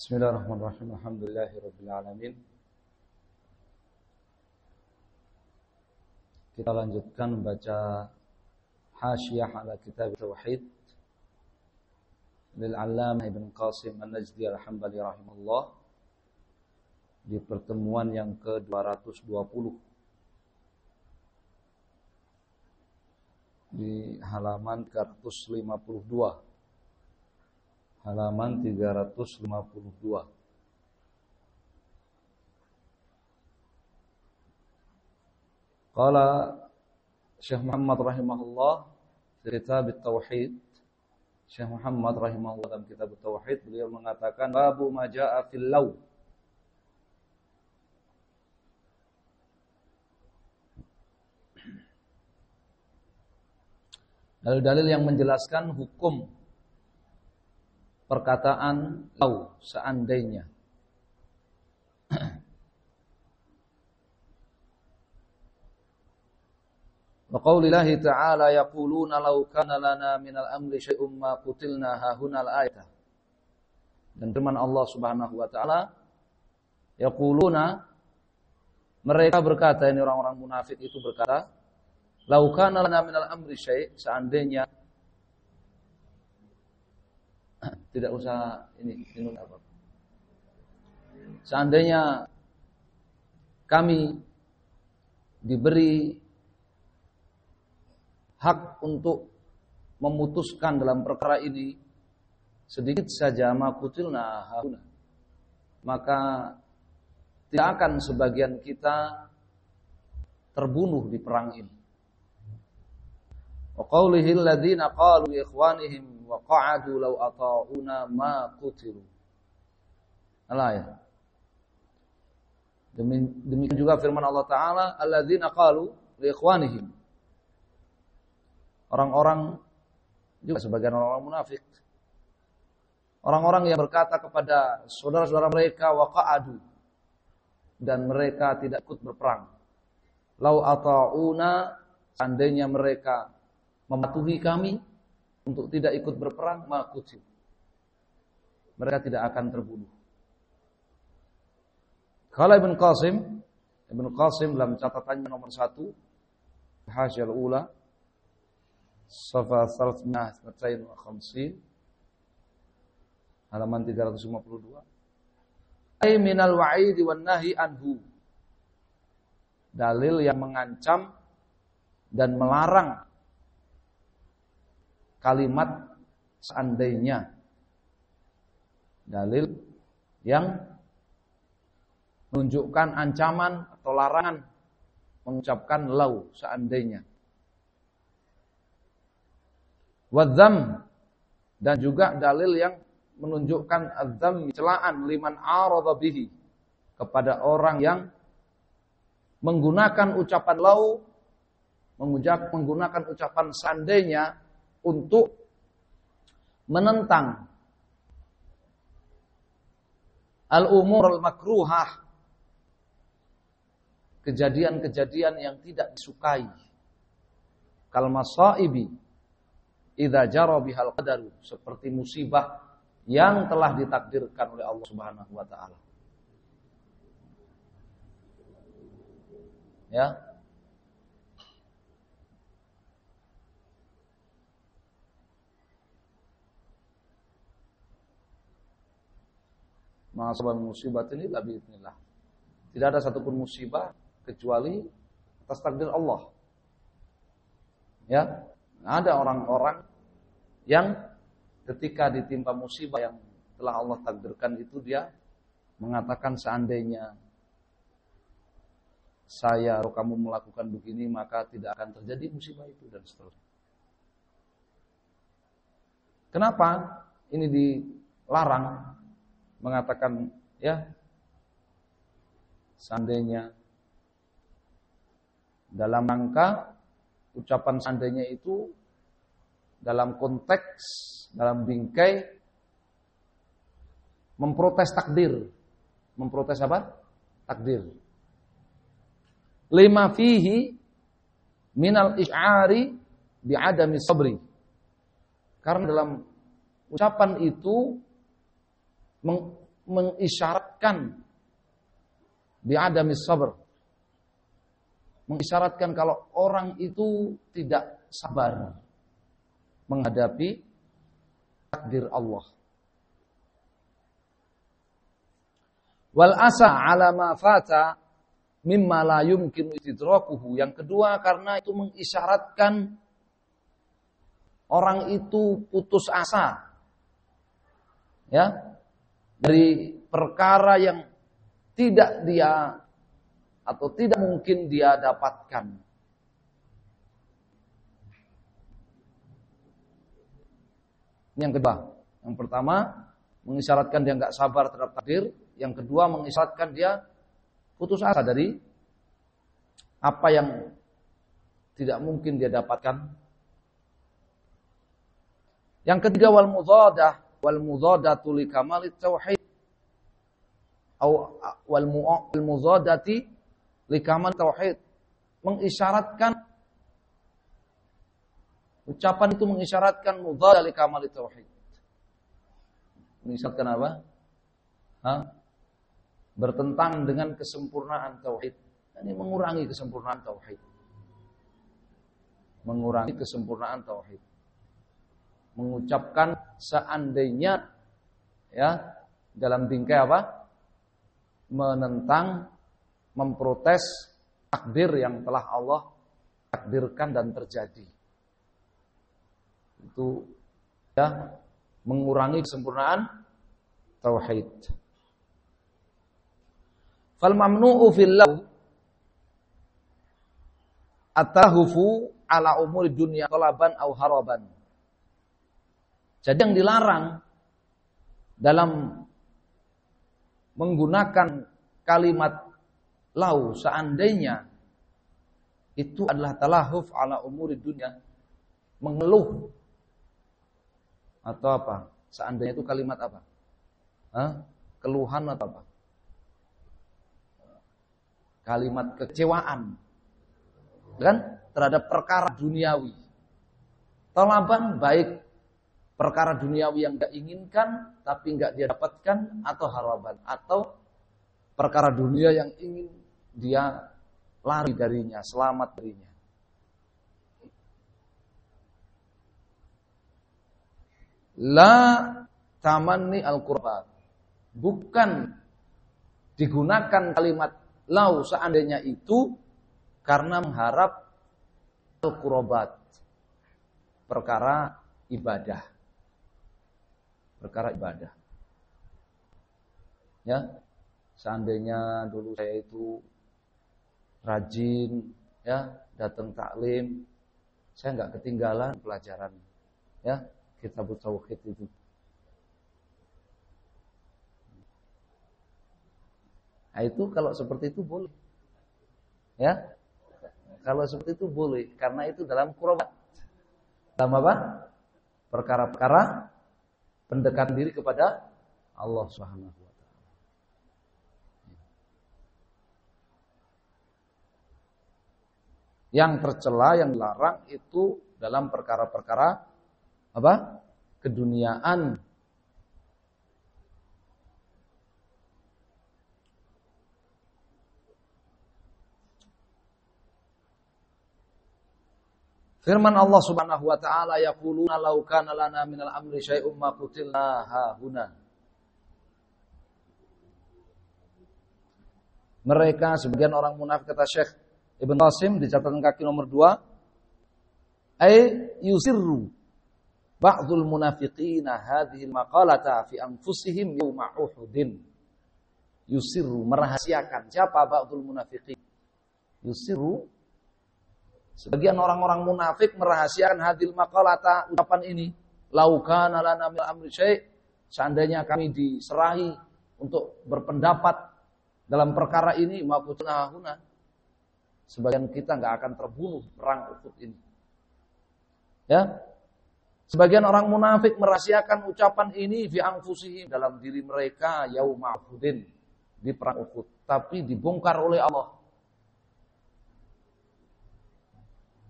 Bismillahirrahmanirrahim. Alhamdulillahirabbil alamin. Kita lanjutkan membaca Hasyiyah ala Kitab Tauhid lil Allamah Ibn Qasim An-Najdi Al-Hambali rahimahullah di pertemuan yang ke-220 di halaman 352. Halaman 352. Qala Syekh Muhammad rahimahullah di Kitab Tauhid. Syekh Muhammad rahimahullah dalam Kitab Tauhid beliau mengatakan babu ma jaa'a fil law. Dalil-dalil yang menjelaskan hukum perkataan lau, seandainya. Wa qaulillahi ta'ala yaquluna law kana lana minal amri syai'un ma qutilna hahunal ayat. Dan firman Allah Subhanahu wa taala, yaquluna, mereka berkata, ini orang-orang munafik itu berkata, law kana lana minal amri syai', seandainya tidak usah ini apa. Seandainya kami diberi hak untuk memutuskan dalam perkara ini sedikit saja makutilna hauna, maka tidak akan sebagian kita terbunuh di perang ini. Wa qaulihi alladziina qalu ikhwanihim wa qa'adu law ata'una ma qutilu. Al-ayat. Demikian juga firman Allah Ta'ala, alladziina qalu li ikhwanihim. Orang-orang juga sebagian orang munafik. Orang-orang yang berkata kepada saudara-saudara mereka wa qa'adu, dan mereka tidak ikut berperang. Law ata'una, seandainya mereka mematuhi kami untuk tidak ikut berperang, makutil, mereka tidak akan terbunuh. Kalau Ibn Qasim dalam catatannya nomor 1 Hasyiyah Ula Safa 352 halaman 352, ay minal wa'idi wan nahi anhu, dalil yang mengancam dan melarang kalimat seandainya, dalil yang menunjukkan ancaman atau larangan mengucapkan lau, seandainya. Wadzam, dan juga dalil yang menunjukkan adzam, celaan liman arada bihi, kepada orang yang menggunakan ucapan lau, menggunakan ucapan seandainya untuk menentang al-umur al-makruhah, kejadian-kejadian yang tidak disukai, kal masaibi idza jara bihal qadaru, seperti musibah yang telah ditakdirkan oleh Allah Subhanahu wa taala. Ya. Ma'asabal musibah ini la bi'idznillah. Tidak ada satupun musibah kecuali atas takdir Allah. Ya, ada orang-orang yang ketika ditimpa musibah yang telah Allah takdirkan itu, dia mengatakan seandainya saya atau kamu melakukan begini maka tidak akan terjadi musibah itu, dan seterusnya. Kenapa ini dilarang? Mengatakan ya seandainya dalam rangka ucapan seandainya itu dalam konteks, dalam bingkai memprotes takdir. Memprotes apa? Takdir. Lima fihi minal isy'ari bi'adami sabri. Karena dalam ucapan itu mengisyaratkan bi'adamis sabr. Mengisyaratkan kalau orang itu tidak sabar menghadapi takdir Allah. Wal asa ala ma fata mimma la yumkinu istidrakuhu. Yang kedua, karena itu mengisyaratkan orang itu putus asa, ya, dari perkara yang tidak dia atau tidak mungkin dia dapatkan. Ini yang kedua. Yang pertama, mengisyaratkan dia nggak sabar terhadap takdir. Yang kedua, mengisyaratkan dia putus asa dari apa yang tidak mungkin dia dapatkan. Yang ketiga, wal mudhadatu li kamalit tauhid. Wal mudhadati li kamalit tauhid. Mengisyaratkan, ucapan itu mengisyaratkan mudhadah li kamalit tauhid. Mengisyaratkan apa? Bertentang dengan kesempurnaan tauhid. Ini mengurangi kesempurnaan tauhid. Mengurangi kesempurnaan tauhid. Mengucapkan seandainya, ya, dalam bingkai apa? Menentang, memprotes takdir yang telah Allah takdirkan dan terjadi. Itu, ya, mengurangi kesempurnaan tauhid. Fal mamnu'u fillah atahufu ala umuri dunya talaban au haraban. Jadi yang dilarang dalam menggunakan kalimat lau seandainya itu adalah talahuf ala umuri dunya, mengeluh atau apa? Seandainya itu kalimat apa? Keluhan atau apa? Kalimat kekecewaan, kan, terhadap perkara duniawi. Talaban baik perkara duniawi yang gak inginkan tapi gak dia dapatkan, atau haraban, atau perkara dunia yang ingin dia lari darinya, selamat darinya. La tamanni al-qurbat. Bukan digunakan kalimat lau seandainya itu karena mengharap al-qurbat, perkara ibadah. Perkara ibadah. Ya, seandainya dulu saya itu rajin, ya, datang taklim, saya nggak ketinggalan pelajaran, ya, kitab tauhid itu. Nah, itu kalau seperti itu boleh, ya, kalau seperti itu boleh, karena itu dalam qurbat, dalam apa? Perkara-perkara pendekatan diri kepada Allah Subhanahu wa taala. Yang tercela, yang dilarang itu dalam perkara-perkara apa? Keduniaan. Firman Allah Subhanahu wa taala, yaquluna law kana lana minal amri syai'un ma qutilna hahuna. Mereka, sebagian orang munafik, kata Syekh Ibn Qasim di catatan kaki nomor 2, ay yusirru ba'dul munafiqina hadhihi al-maqalata fi anfusihim yawma Uhudin. Yusirru, merahasiakan. Siapa ba'dul munafiqin? Yusirru, sebagian orang-orang munafik merahasiakan hadil maqalata, ucapan ini. Laukana lana min amri syai', seandainya kami diserahi untuk berpendapat dalam perkara ini, maqutna huna, sebagian kita enggak akan terbunuh perang Uhud ini. Ya. Sebagian orang munafik merahasiakan ucapan ini fi anfusihim, dalam diri mereka, yauma Uhudin, di perang Uhud, tapi dibongkar oleh Allah.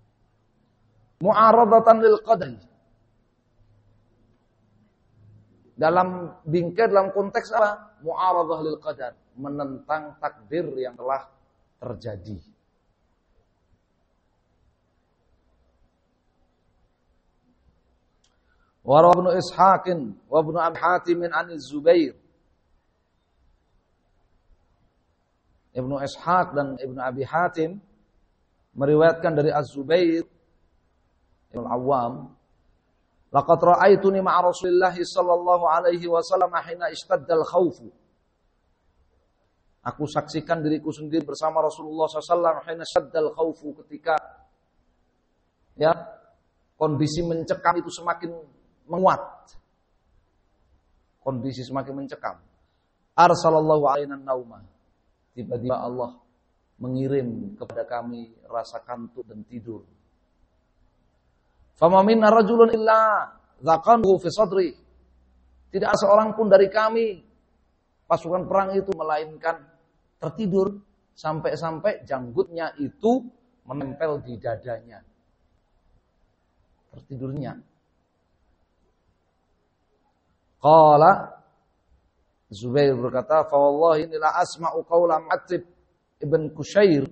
Mu'aradatan lil qadri, Dalam konteks apa? Mu'aradhah lil qadar, menentang takdir yang telah terjadi. Wa Ibnu Ishaq wa Ibnu Abi Hatim an Az-Zubair. Ibnu Ishaq dan Ibnu Abi Hatim meriwayatkan dari Az-Zubair Ibnu Awwam, laqad ra'aituni ma'a Rasulillah sallallahu alaihi wasallam hina ishtaddal khauf. Aku saksikan diriku sendiri bersama Rasulullah SAW hina ishtaddal khauf, ketika ya kondisi mencekam itu semakin menguat. Kondisi semakin mencekam. Arsalallahu alaina nauma. Tiba-tiba Allah mengirim kepada kami rasa kantuk dan tidur. Fama minna rajulun illa dzaqanhu fi sadri. Tidak ada seorang pun dari kami pasukan perang itu melainkan tertidur sampai-sampai janggutnya itu menempel di dadanya. Tertidurnya. Qala Zubair berkata, "Fa wallahi inni la asma'u qawla Mu'attib ibn Qushair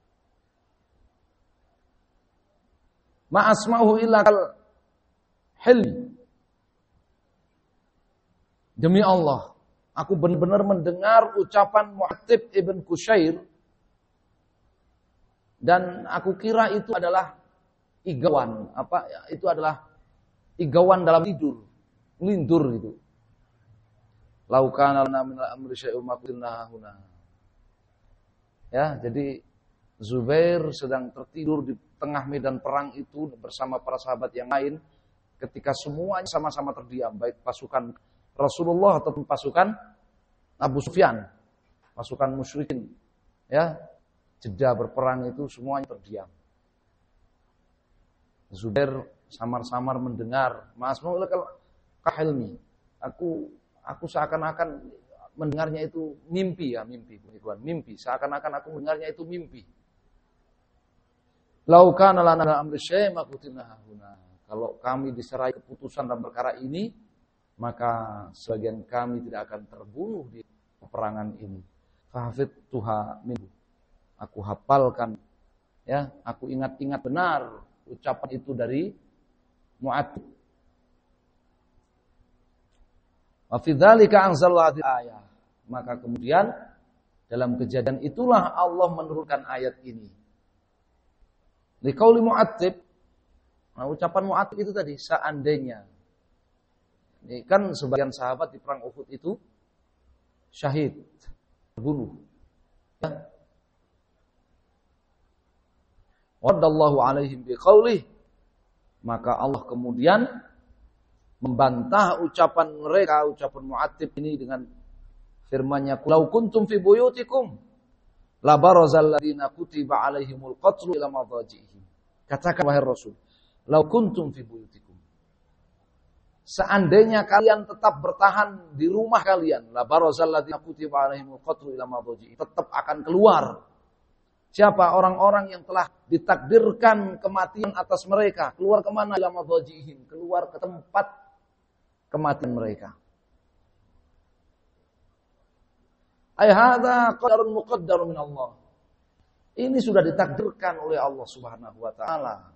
ma asma'uhu illa kal hil." Demi Allah, aku benar-benar mendengar ucapan Mu'attib ibn Qushair dan aku kira itu adalah igauan, itu adalah igauan dalam tidur, melindur gitu. Lau kana lana min al-amri syai'un ma qulna huna. Ya, jadi Zubair sedang tertidur di tengah medan perang itu bersama para sahabat yang lain ketika semuanya sama-sama terdiam, baik pasukan Rasulullah ataupun pasukan Abu Sufyan, pasukan musyrikin. Ya, jeda berperang itu semuanya terdiam. Zubair samar-samar mendengar, "Masma'u lakal kahilmi." Aku seakan-akan mendengarnya itu mimpi, mimpi. Seakan-akan aku mendengarnya itu mimpi. Lau kana lana amri syai' ma qutilna huna. Kalau kami diserai keputusan dalam perkara ini, maka sebagian kami tidak akan terbunuh di peperangan ini. Fahafidtuha minhu. Aku hafalkan, ya, aku ingat-ingat benar ucapan itu dari Mu'attib. Wa fi dzalika anzalallahu ayat. Maka kemudian dalam kejadian itulah Allah menurunkan ayat ini. Liqauli Mu'attib. Nah, ucapan Mu'attib itu tadi, seandainya. Ini kan sebagian sahabat di perang Uhud itu syahid, terbunuh. Ya. Waddallahu alaihim biqaulih. Maka Allah kemudian membantah ucapan mereka, ucapan Mu'attib ini dengan firman-Nya, "Lau kuntum fi buyutikum la barazal ladzina kutiba alaihimul qatlu ila madajihim." Katakan wahai Rasul, "Lau kuntum fi buyutikum." Seandainya kalian tetap bertahan di rumah kalian, la barazal ladzina kutiba alaihimul qatlu ila madajihim, tetap akan keluar. Siapa orang-orang yang telah ditakdirkan kematian atas mereka? Keluar kemana? Ila madajihim, keluar ke tempat kematian mereka. Ay hadza qadarun muqaddarun min Allah. Ini sudah ditakdirkan oleh Allah Subhanahu wa taala.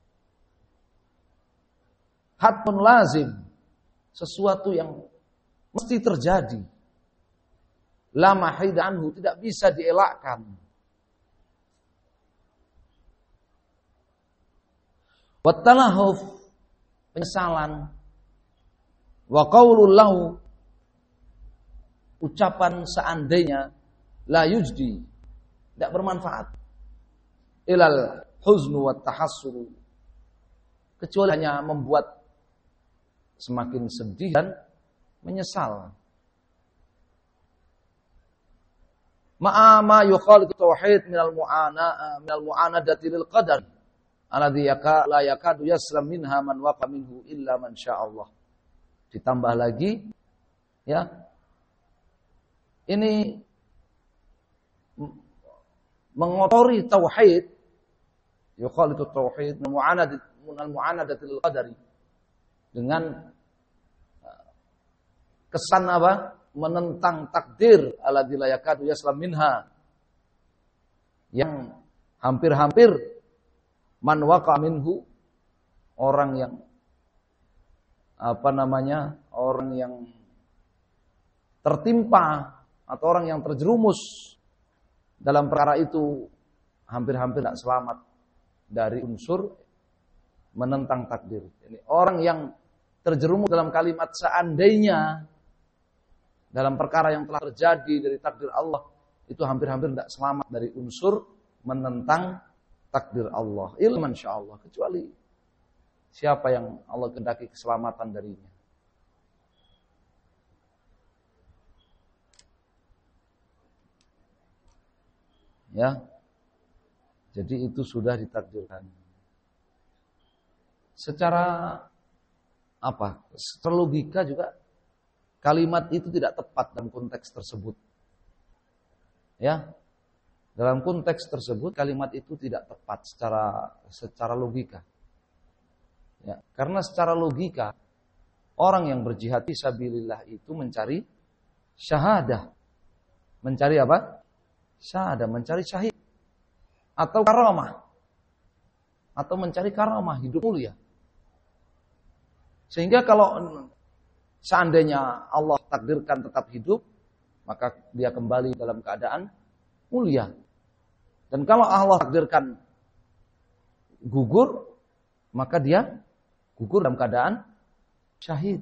Hatmun lazim, sesuatu yang mesti terjadi. La mahid anhu, tidak bisa dielakkan. Wa talahuf, penyesalan. Wa qaulul lahu, ucapan seandainya, la yujdi, tidak bermanfaat. Ilal huznu wat tahassuru, kecuali hanya membuat semakin sedih dan menyesal. Ma'a ma yukhalitu tauhid minal mu'anadati lil qadar alladhi la yakadu yaslam minha man waqa minhu illa man sya'allah. Ditambah lagi, ya, ini mengotori tauhid, yukhalitu tauhid mu'anadatil qadari, dengan kesan apa? Menentang takdir alladzi la yakadu yaslam minha. Yang hampir-hampir man waqa minhu, orang yang orang yang tertimpa atau orang yang terjerumus dalam perkara itu hampir-hampir tidak selamat dari unsur menentang takdir. Ini orang yang terjerumus dalam kalimat seandainya dalam perkara yang telah terjadi dari takdir Allah, itu hampir-hampir tidak selamat dari unsur menentang takdir Allah. Ilman insyaallah, kecuali siapa yang Allah kehendaki keselamatan darinya. Ya. Jadi itu sudah ditakdirkan. Secara secara logika juga kalimat itu tidak tepat dalam konteks tersebut. Ya. Dalam konteks tersebut kalimat itu tidak tepat secara logika. Ya, karena secara logika orang yang berjihad fisabilillah itu mencari syahadah. Mencari apa? Syahadah, mencari syahid. Atau karamah. Atau mencari karamah, hidup mulia. Sehingga kalau seandainya Allah takdirkan tetap hidup, maka dia kembali dalam keadaan mulia. Dan kalau Allah takdirkan gugur, maka dia gugur dalam keadaan syahid.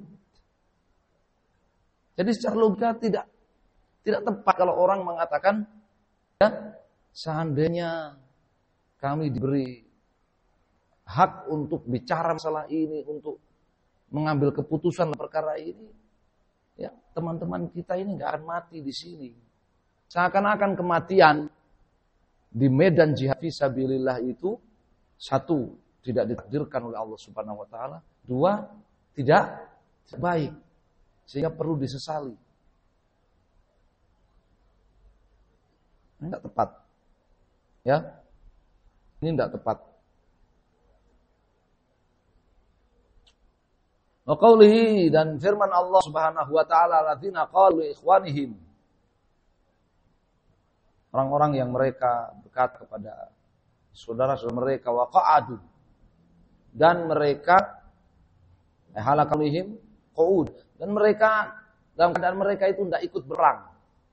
Jadi secara logika tidak tepat kalau orang mengatakan, ya, seandainya kami diberi hak untuk bicara masalah ini, untuk mengambil keputusan perkara ini, ya, teman-teman kita ini nggak akan mati di sini. Seakan-akan kematian di medan jihad fisabilillah itu, satu, tidak ditakdirkan oleh Allah Subhanahu wa taala, dua, tidak baik sehingga perlu disesali. Ini tidak tepat. Ya. Ini tidak tepat. Wa qaulihi, dan firman Allah Subhanahu wa taala, alladzina qalu li ikhwanihim, orang-orang yang mereka berkata kepada saudara-saudara mereka, wa qa'adu, dan mereka halakalihim qu'ud, dan mereka dalam keadaan mereka itu tidak ikut berperang.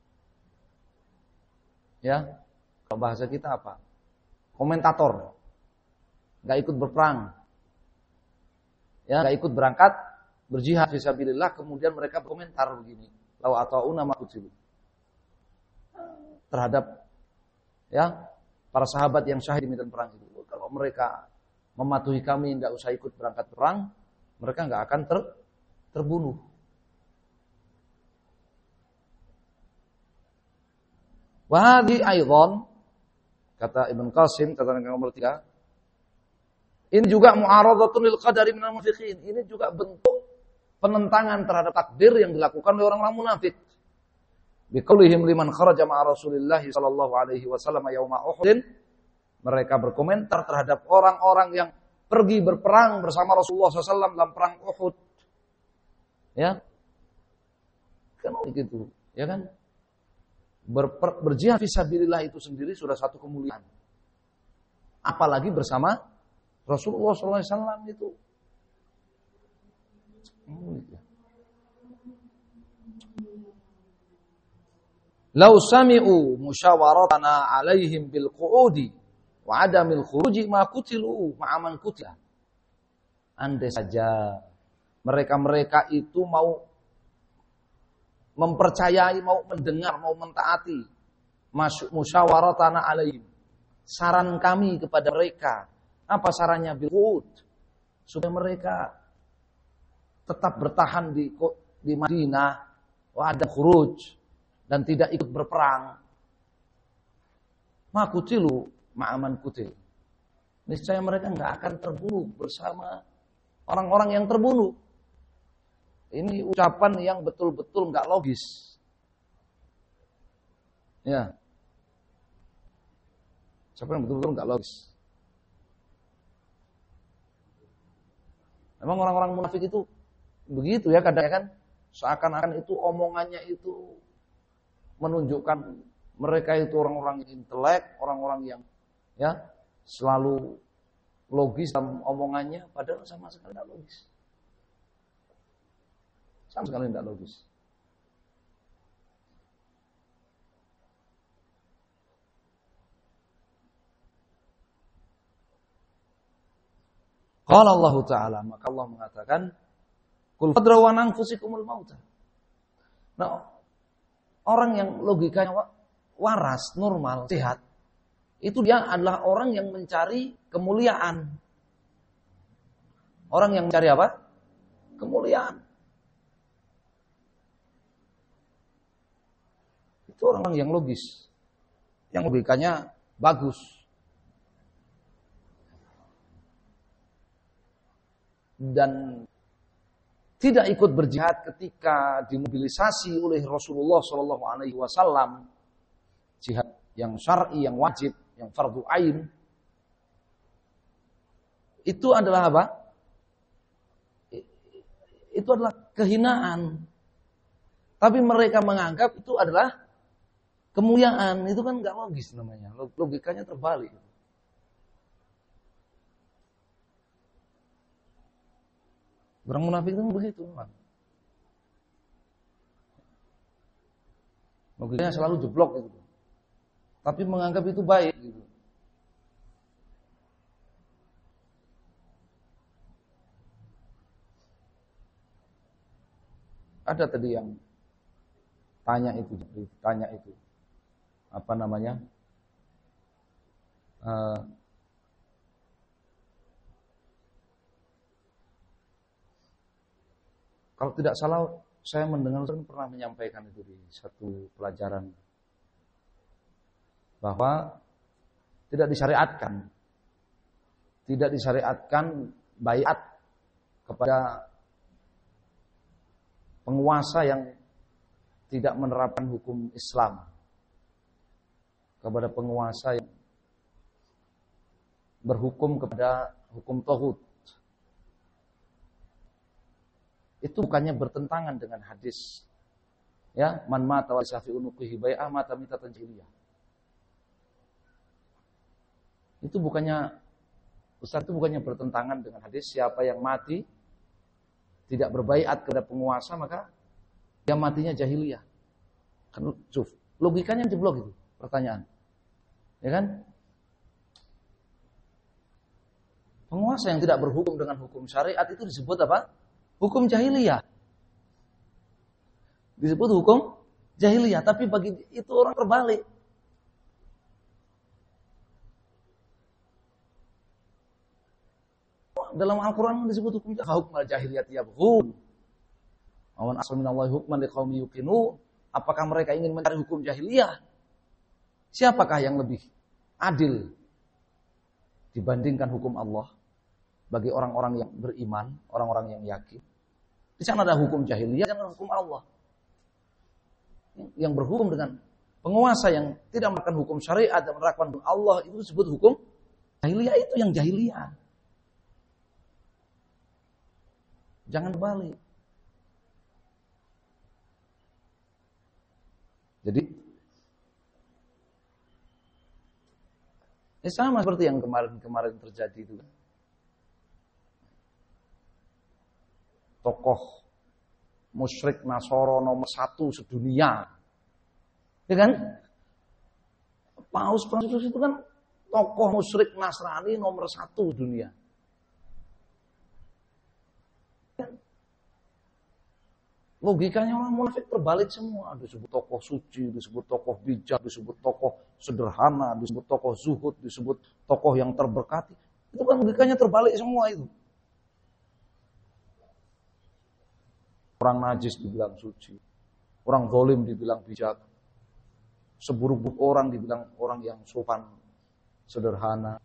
Ya, kalau bahasa kita apa? Komentator, nggak ikut berperang, ya, nggak ikut berangkat berjihad fisabilillah, kemudian mereka berkomentar begini, lau ata'una ma qutilu, terhadap, ya, para sahabat yang syahid di medan perang itu. Kalau mereka mematuhi kami, tidak usah ikut berangkat perang, mereka nggak akan terbunuh. Wahdi aidan, kata Ibn Qasim, catatan nomor 3, ini juga mu'aradatun lil qadari minal munafiqin. Ini juga bentuk penentangan terhadap takdir yang dilakukan oleh orang-orang munafik. Biqaulihim liman kharaja ma'a Rasulillah sallallahu alaihi wasallam yauma Uhud. Mereka berkomentar terhadap orang-orang yang pergi berperang bersama Rasulullah SAW dalam perang Uhud. Ya. Kan begitu, ya kan? Berjihad fisabilillah itu sendiri sudah satu kemuliaan. Apalagi bersama Rasulullah SAW itu. Lau sami'u musyawaratana alaihim bil qu'udi wa adamil khuruji ma kutilu ma'aman kutila. Andai saja mereka-mereka itu mau mempercayai, mau mendengar, mau mentaati musyawaratana alaihim, saran kami kepada mereka. Apa sarannya? Bil qu'ud, supaya mereka tetap bertahan di Madinah, wa ada khuruj, dan tidak ikut berperang. Ma kutilu ma'aman kutil. Niscaya mereka enggak akan terbunuh bersama orang-orang yang terbunuh. Ini ucapan yang betul-betul enggak logis. Ya. Ucapan yang betul-betul enggak logis. Memang orang-orang munafik itu begitu ya kadang kan. Seakan-akan itu omongannya itu menunjukkan mereka itu orang-orang yang intelek, orang-orang yang ya selalu logis dalam omongannya, padahal sama sekali tidak logis. Sama sekali tidak logis. Qala Allah Ta'ala, maka Allah mengatakan, Qul fadraw an anfusikumul mauta. Nah, orang yang logikanya waras, normal, sehat, itu dia adalah orang yang mencari kemuliaan. Orang yang mencari apa? Kemuliaan. Itu orang yang logis. Yang logikanya bagus. Dan tidak ikut berjihad ketika dimobilisasi oleh Rasulullah SAW, jihad yang syar'i, yang wajib, yang fardu ain, itu adalah apa? Itu adalah kehinaan. Tapi mereka menganggap itu adalah kemuliaan. Itu kan nggak logis namanya. Logikanya terbalik. Orang munafik itu begitu memang. Logikanya selalu jeblok gitu. Tapi menganggap itu baik gitu. Ada tadi yang tanya itu, apa namanya? Kalau tidak salah, saya mendengar pernah menyampaikan itu di satu pelajaran bahwa tidak disyariatkan baiat kepada penguasa yang tidak menerapkan hukum Islam, kepada penguasa yang berhukum kepada hukum tauhid. Itu bukannya bertentangan dengan hadis. Ya, man mata wa syafi'u nuqihi bai'ah mata mitatan jahiliyah. Itu bukannya bertentangan dengan hadis, siapa yang mati tidak berbaiat kepada penguasa maka dia matinya jahiliyah. Kan logikanya jeblok itu pertanyaan. Ya kan? Penguasa yang tidak berhukum dengan hukum syariat itu disebut apa? Hukum jahiliyah. Disebut hukum jahiliyah, tapi bagi itu orang terbalik. Dalam Al-Quran disebut hukum jahiliyah yabghun. Awan asal minallahi hukman liqaumi yuqinun. Apakah mereka ingin mencari hukum jahiliyah? Siapakah yang lebih adil dibandingkan hukum Allah bagi orang-orang yang beriman, orang-orang yang yakin? Di sana ada hukum jahiliyah dan hukum Allah. Yang berhukum dengan penguasa yang tidak menerapkan hukum syariat dan menerapkan hukum Allah itu disebut hukum jahiliyah, itu yang jahiliyah. Jangan balik. Jadi sama seperti yang kemarin terjadi itu. Tokoh musyrik Nasoro nomor 1 sedunia. Ya kan? Paus Franciscus itu kan tokoh musyrik Nasrani nomor 1 dunia. Logikanya orang munafik terbalik semua. Disebut tokoh suci, disebut tokoh bijak, disebut tokoh sederhana, disebut tokoh zuhud, disebut tokoh yang terberkati. Itu kan logikanya terbalik semua itu. Orang najis dibilang suci, orang zalim dibilang bijak, seburuk-buruk orang dibilang orang yang sopan, sederhana.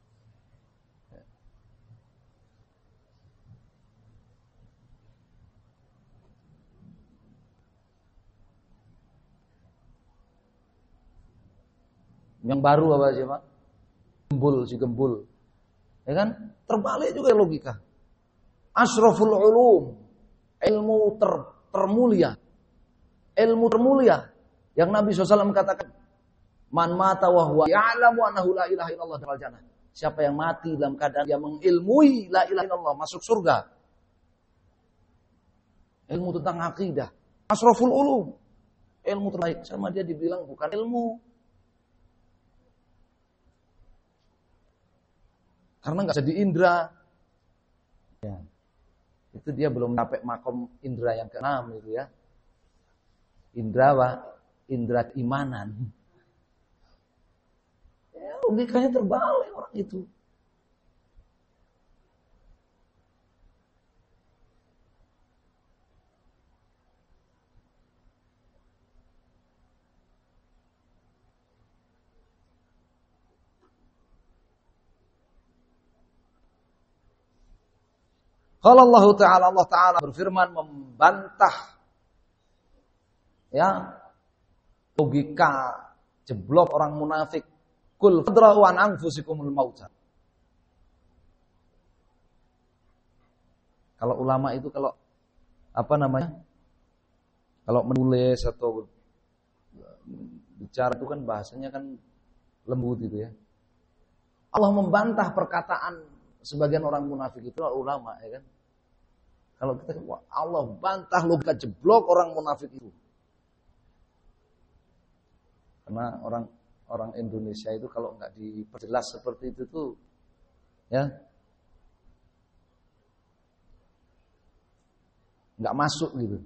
Yang baru apa sih Pak? Gembul. Ya kan? Terbalik juga logika. Asraful ulum. Ilmu termulia. Ilmu termulia. Yang Nabi SAW katakan, man mata wa huwa ya'lamu annahu la ilaha illallah dakhala jannah. Siapa yang mati dalam keadaan dia mengilmui la ilaha illallah, masuk surga. Ilmu tentang akidah. Asraful ulum. Ilmu terbaik. Sama dia dibilang bukan ilmu. Karena nggak jadi indra. Ya. Itu dia belum sampai makom indra yang ke-6 itu ya. Indra apa? Indra keimanan. Ya, logikanya terbalik orang itu. Kalau Allah Ta'ala berfirman membantah ya logika jeblok orang munafik. Kul fadra'u an anfusikumul mauta. Kalau ulama itu kalau kalau menulis atau bicara itu kan bahasanya kan lembut gitu ya. Allah membantah perkataan sebagian orang munafik itu ulama ya kan. Kalau kita Allah bantah logika jeblok orang munafik itu. Karena orang Indonesia itu kalau nggak diperjelas seperti itu tuh ya nggak masuk gitu.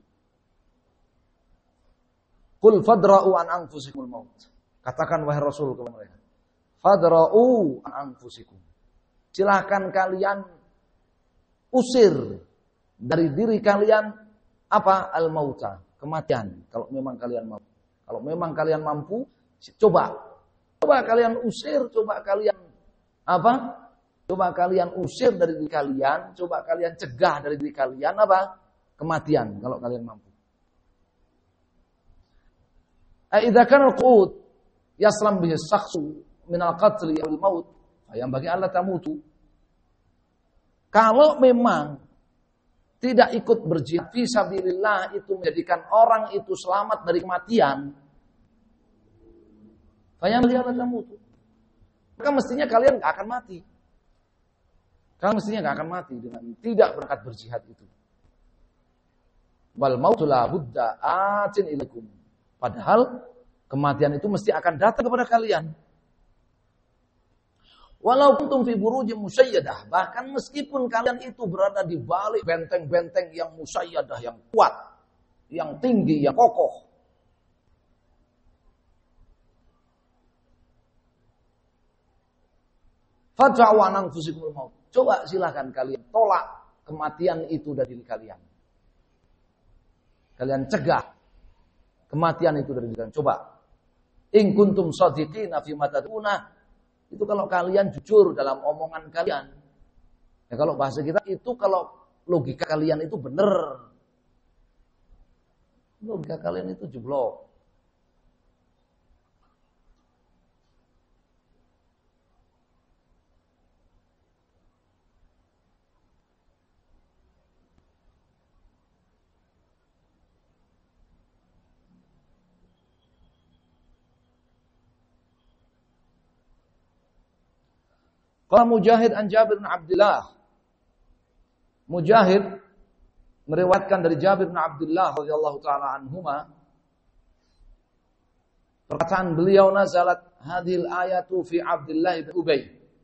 Qul fadra'u an anfusikumul maut. Katakan wahai Rasul kepada mereka. Fadra'u an anfusikum. Silakan kalian usir dari diri kalian apa? Al-mauta, kematian. Kalau memang kalian mampu. Kalau memang kalian mampu, coba kalian usir, coba kalian apa? Coba kalian usir dari diri kalian, coba kalian cegah dari diri kalian apa? Kematian kalau kalian mampu. Idza kana al-qut yaslam bihi as-shakhsu min al-qatl aw al-maut, yang bagi Allah tamutu. Kalau memang tidak ikut berjihad fi sabilillah itu menjadikan orang itu selamat dari kematian. Yang bagi Allah tamutu. Maka mestinya kalian enggak akan mati. Kalian mestinya enggak akan mati dengan tidak berangkat berjihad itu. Wal mautu la budda atin ilaikum. Padahal kematian itu mesti akan datang kepada kalian. Walau kuntum fi burujin musayyadah, bahkan meskipun kalian itu berada di balik benteng-benteng yang musayyadah, yang kuat, yang tinggi, yang kokoh. Fad'u an anfusikumul maut. Coba silakan kalian tolak kematian itu dari diri kalian. Kalian cegah kematian itu dari diri kalian. Coba. In kuntum shadiqina fi ma tad'una. Itu kalau kalian jujur dalam omongan kalian. Ya kalau bahasa kita itu kalau logika kalian itu benar. Logika kalian itu jeblok. Qala Mujahid an Jabir bin Abdullah. Mujahid meriwayatkan dari Jabir bin Abdullah radhiyallahu taala anhuma, perkataan beliau, nazalat hadhil ayatu fi Abdullah bin Ubay.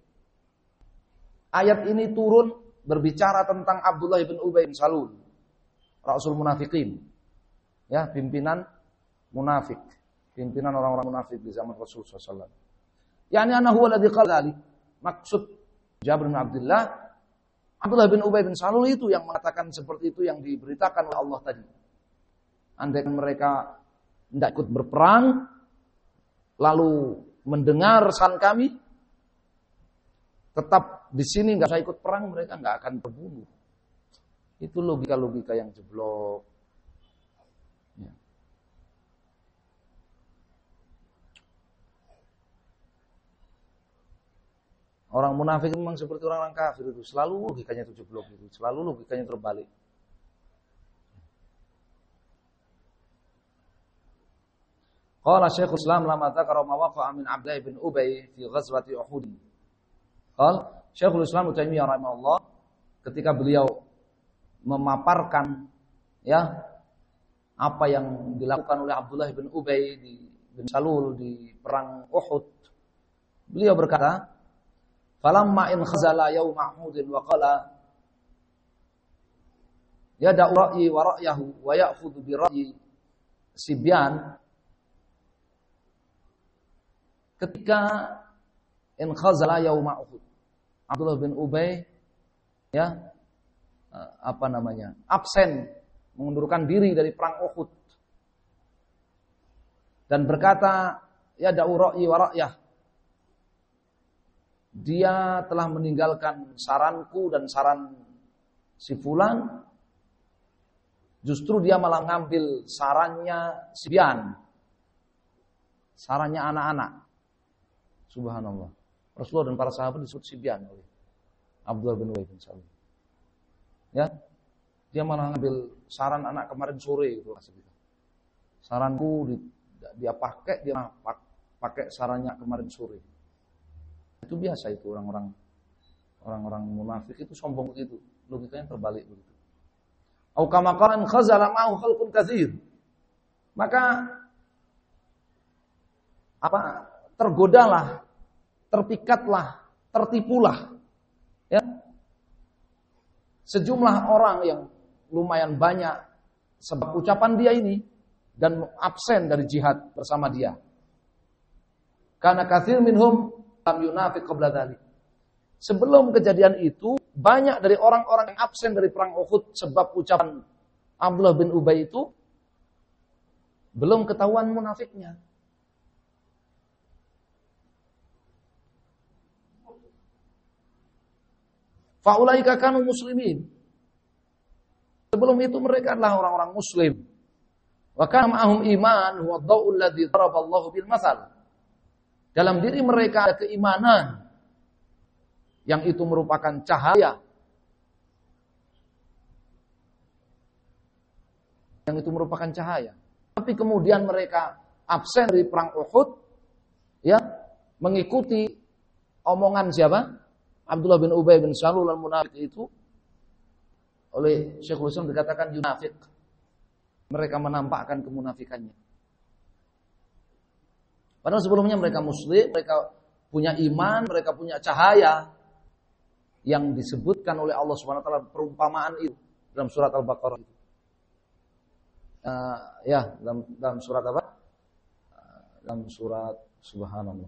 Ayat ini turun berbicara tentang Abdullah bin Ubay bin Salul, rasul munafiqin. Ya, pimpinan munafik, pimpinan orang-orang munafik di zaman Rasulullah sallallahu alaihi wasallam. Yani ana huwa alladhi qala dzalik. Maksud Jabir bin Abdullah bin Ubay bin Salul itu yang mengatakan seperti itu yang diberitakan oleh Allah tadi. Andai mereka tidak ikut berperang, lalu mendengar saran kami, tetap di sini nggak usah ikut perang, mereka nggak akan terbunuh. Itu logika-logika yang jeblok. Ya. Orang munafik memang seperti orang kafir itu, selalu logikanya itu jeblok itu, selalu logikanya terbalik. Qala Syekhul Islam lama dzakara ma waqa'a min Abdullah bin Ubay fi ghazwati Uhud. Qala Syekhul Islam Ibnu Taimiyah rahimahullah ketika beliau memaparkan ya apa yang dilakukan oleh Abdullah bin Ubay bin Salul di perang Uhud. Beliau berkata, "Falamma in khazala yauma Uhudin wa qala yada'u ra'yi wa ra'yahu wa ya'khudhu bi ra'yi sibyan." Ketika in khazala yauma Uhud, Abdullah bin Ubay ya absen, mengundurkan diri dari perang Uhud dan berkata, ya da'u ra'yi wa ra'yah, dia telah meninggalkan saranku dan saran si fulan, justru dia malah ngambil sarannya sibyan, sarannya anak-anak. Subhanallah. Rasulullah dan para sahabat disebut sibyan oleh Abdullah bin Ubay bin Salul. Ya, dia malah ngambil saran anak kemarin sore itu. Saranku dia pakai, dia pakai sarannya kemarin sore. Itu biasa itu orang-orang munafik itu sombong begitu. Logikanya terbalik begitu. Au kama qala khazala ma'u khalqun katsir. Maka tergodalah, terpikatlah, tertipulah ya sejumlah orang yang lumayan banyak sebab ucapan dia ini dan absen dari jihad bersama dia. Karena katsir minhum lam yunafiq qabla dzalik. Sebelum kejadian itu banyak dari orang-orang yang absen dari perang Uhud sebab ucapan Abdullah bin Ubay itu belum ketahuan munafiknya. Faulaika kanu muslimin. Sebelum itu mereka adalah orang-orang muslim. Wa kana ma'ahum iman huwa ad-daw'u alladhi daraballahu bil matsal. Dalam diri mereka ada keimanan yang itu merupakan cahaya. Yang itu merupakan cahaya. Tapi kemudian mereka absen dari perang Uhud ya, mengikuti omongan siapa? Abdullah bin Ubay bin Salul al-Munafiq itu oleh Syekhul Islam dikatakan munafik. Mereka menampakkan kemunafikannya. Padahal sebelumnya mereka muslim, mereka punya iman, mereka punya cahaya yang disebutkan oleh Allah Subhanahu wa taala perumpamaan itu dalam surat Al-Baqarah itu. Dalam surat apa? Dalam surat Subhanallah.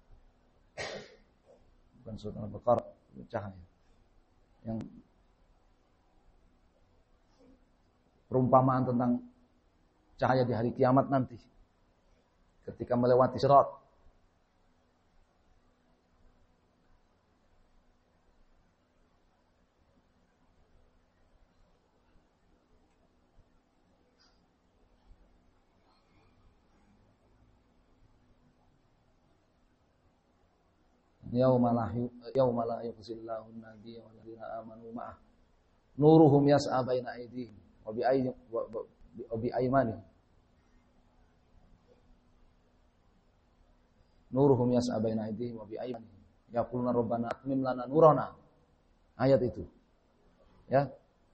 Bukan surat Al-Baqarah, cahaya. Yang perumpamaan tentang cahaya di hari kiamat nanti. Ketika melewati sirat. Yauma la yukhzillahu an-nabiyya wal ladzina amanu ma'ah nuruhum yas'a baina aydihim wa bi aymanihim nuruhum yas'a baina aydihim wa bi aymanihim yaquluna rabbana atmim lana nurana. Ayat itu ya.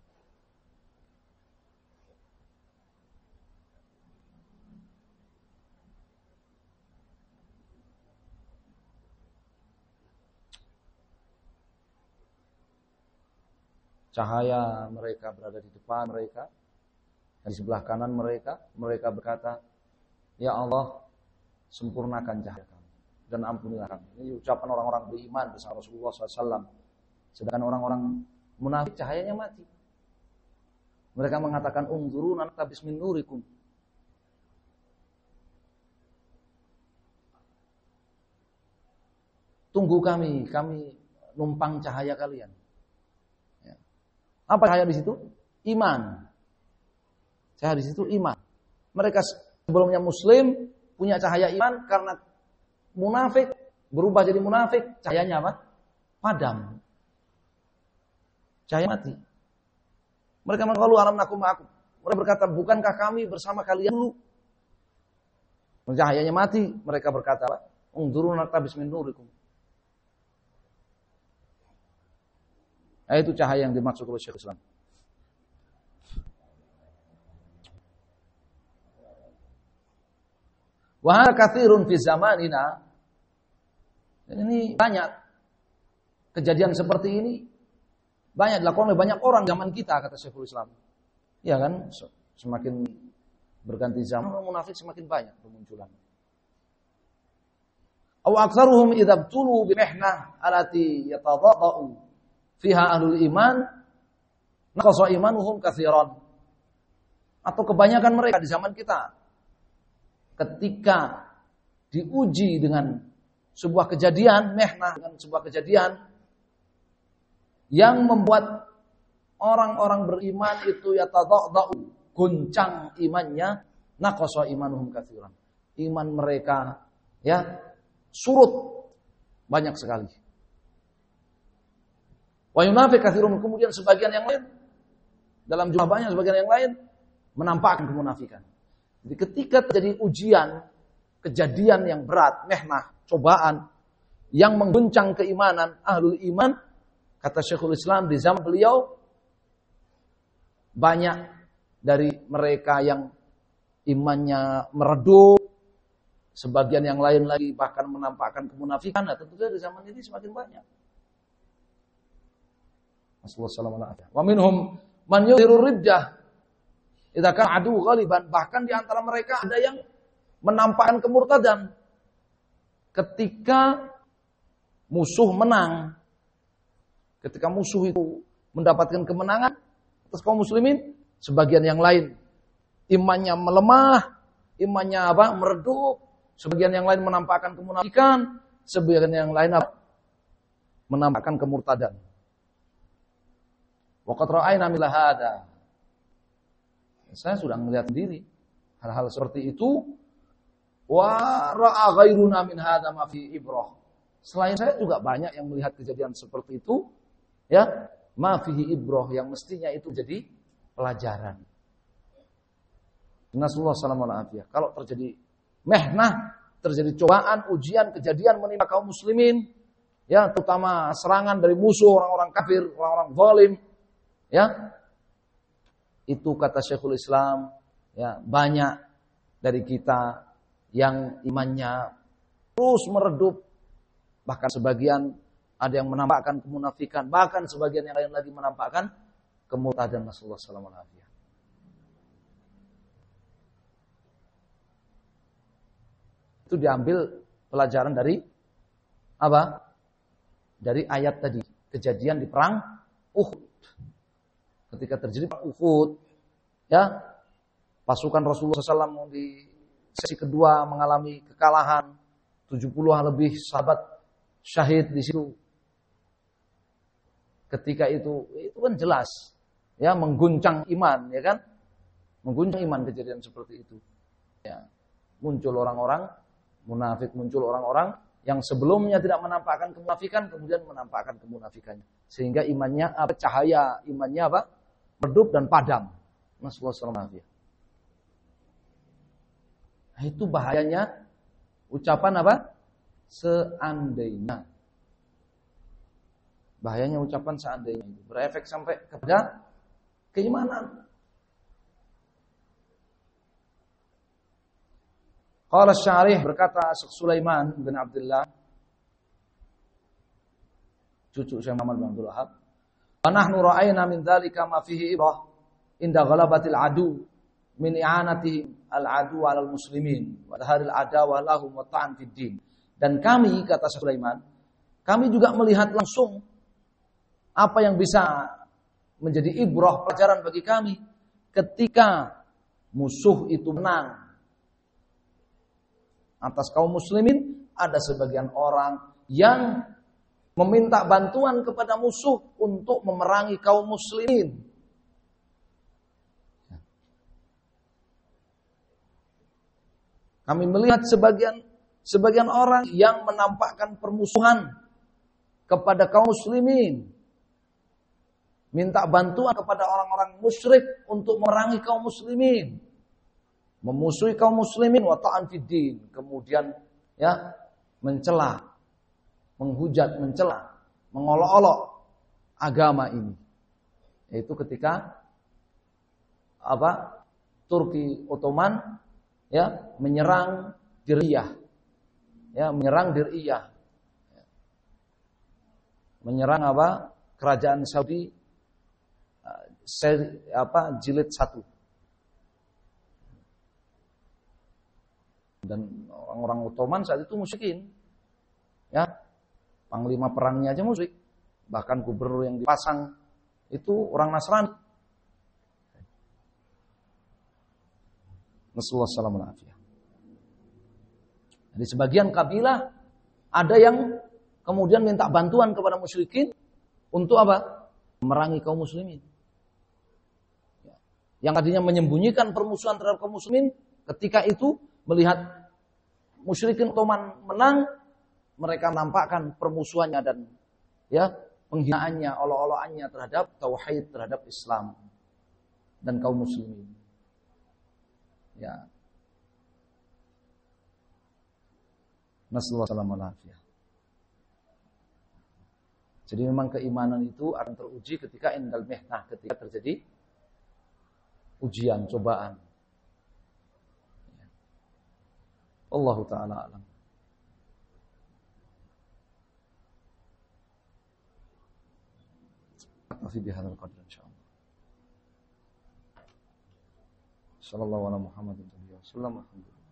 Cahaya mereka berada di depan mereka, di sebelah kanan mereka. Mereka berkata, ya Allah, sempurnakan cahaya kami dan ampunilah kami. Ini ucapan orang-orang beriman bersama Rasulullah SAW. Sedangkan orang-orang munafik cahayanya mati. Mereka mengatakan, unzuruna naqtabis min nurikum. Tunggu kami numpang cahaya kalian. Apa cahaya di situ? Iman. Cahaya di situ iman. Mereka sebelumnya muslim, punya cahaya iman, karena munafik berubah jadi munafik, cahayanya apa? Padam. Cahaya mati. Mereka mengalu alam nakum ma'akum. Mereka berkata, bukankah kami bersama kalian dulu? Cahayanya mati, mereka berkata, "Unzuruna naqtabis min nurikum." Nah, itu cahaya yang dimaksud oleh Syekh Islam. Wa hadza katsirun fi zamanina. Ini banyak kejadian seperti ini. Banyak dilakukan oleh banyak orang zaman kita, kata Syekhul Islam. Iya kan? Semakin berganti zaman, munafik semakin banyak bermunculan. Aw aktsaruhum idza btulu bi mihnah allati yatadadau fiha ahlul iman naqasa imanuhum katsiran. Atau kebanyakan mereka di zaman kita ketika diuji dengan sebuah kejadian, mihnah dengan sebuah kejadian yang membuat orang-orang beriman itu yatadadau, goncang imannya, naqasa imanuhum katsiran. Iman mereka ya surut banyak sekali. Wa yunafiq katsirun, kemudian sebagian yang lain dalam jumlah banyak, sebagian yang lain menampakkan kemunafikan. Jadi ketika terjadi ujian, kejadian yang berat, mihnah, cobaan yang mengguncang keimanan ahlul iman, kata Syekhul Islam di zaman beliau, banyak dari mereka yang imannya meredup, sebagian yang lain lagi bahkan menampakkan kemunafikan. Nah, tentu saja di zaman ini semakin banyak. Assalamualaikum. Wa minhum man yudhiru riddah idza kana adu ghaliban, bahkan di antara mereka ada yang menampakkan kemurtadan ketika musuh menang. Ketika musuh itu mendapatkan kemenangan atas kaum muslimin, sebagian yang lain imannya melemah, imannya meredup, sebagian yang lain menampakkan kemunafikan, sebagian yang lain menampakkan kemurtadan. Wa qad ra'ayna mithla hadza. Saya sudah melihat sendiri hal-hal seperti itu. Wa ra'a ghairuna min hadza ma fi ibrah. Selain saya juga banyak yang melihat kejadian seperti itu, ya, ma fihi ibrah, yang mestinya itu jadi pelajaran. Nasallahu alaihi wasallam. Kalau terjadi mihnah, terjadi cobaan, ujian, kejadian menimpa kaum muslimin, ya, terutama serangan dari musuh, orang-orang kafir, orang-orang zalim, ya, itu kata Syekhul Islam, ya, banyak dari kita yang imannya terus meredup, bahkan sebagian ada yang menampakkan kemunafikan, bahkan sebagian yang lain lagi menampakkan kemurtadan. Nasallahu alaihi wasallam. Itu diambil pelajaran dari apa? Dari ayat tadi, kejadian di perang Uhud. Ketika terjadi perang Uhud, ya, pasukan Rasulullah SAW di sesi kedua mengalami kekalahan, 70-an lebih sahabat syahid di situ. Ketika itu kan jelas, ya, mengguncang iman, ya kan? Mengguncang iman kejadian seperti itu. Ya, muncul orang-orang munafik, muncul orang-orang yang sebelumnya tidak menampakkan kemunafikan, kemudian menampakkan kemunafikannya. Sehingga imannya cahaya imannya redup dan padam. Nasallallahu. Nah, itu bahayanya ucapan seandainya. Bahayanya ucapan seandainya itu berefek sampai kepada keimanan. Qala Syarih, berkata Sulaiman bin Abdullah, cucu Syekh Muhammad bin Abdul Wahab, wa nahnu ra'ayna min dzalika ma fihi ibrah inda ghalabatil adu min i'anati al-adu 'alal muslimin wa dhaharil adawah lahum wa ta'an fid din. Dan kami, kata Sulaiman, kami juga melihat langsung apa yang bisa menjadi ibrah, pelajaran bagi kami ketika musuh itu menang atas kaum muslimin. Ada sebagian orang yang meminta bantuan kepada musuh untuk memerangi kaum muslimin. Kami melihat sebagian orang yang menampakkan permusuhan kepada kaum muslimin, minta bantuan kepada orang-orang musyrik untuk memerangi kaum muslimin. memusuhi kaum muslimin wa ta'an fid din, kemudian ya mencela, menghujat, mencela, mengolok-olok agama ini. Yaitu ketika Turki Ottoman ya menyerang Diriyah. Ya, menyerang Diriyah. Menyerang kerajaan Saudi jilid 1. Dan orang-orang Ottoman saat itu musyrikin. Ya. Panglima perangnya aja musyrik. Bahkan gubernur yang dipasang itu orang Nasrani. Nasallahu alaihi wasallam. Jadi sebagian kabilah ada yang kemudian minta bantuan kepada musyrikin untuk memerangi kaum muslimin. Yang tadinya menyembunyikan permusuhan terhadap kaum muslimin, ketika itu melihat musyrikin Ottoman menang, mereka menampakkan permusuhannya dan ya penghinaannya, olok-olokannya terhadap tauhid, terhadap Islam dan kaum muslimin. Ya. Nasallahu alaihi wasallam. Jadi memang keimanan itu akan teruji ketika indal mihnah, ketika terjadi ujian, cobaan. Allahu ta'ala alam. Afi bihadzal qadr insyaallah. Sallallahu ala Muhammadin wa sallam.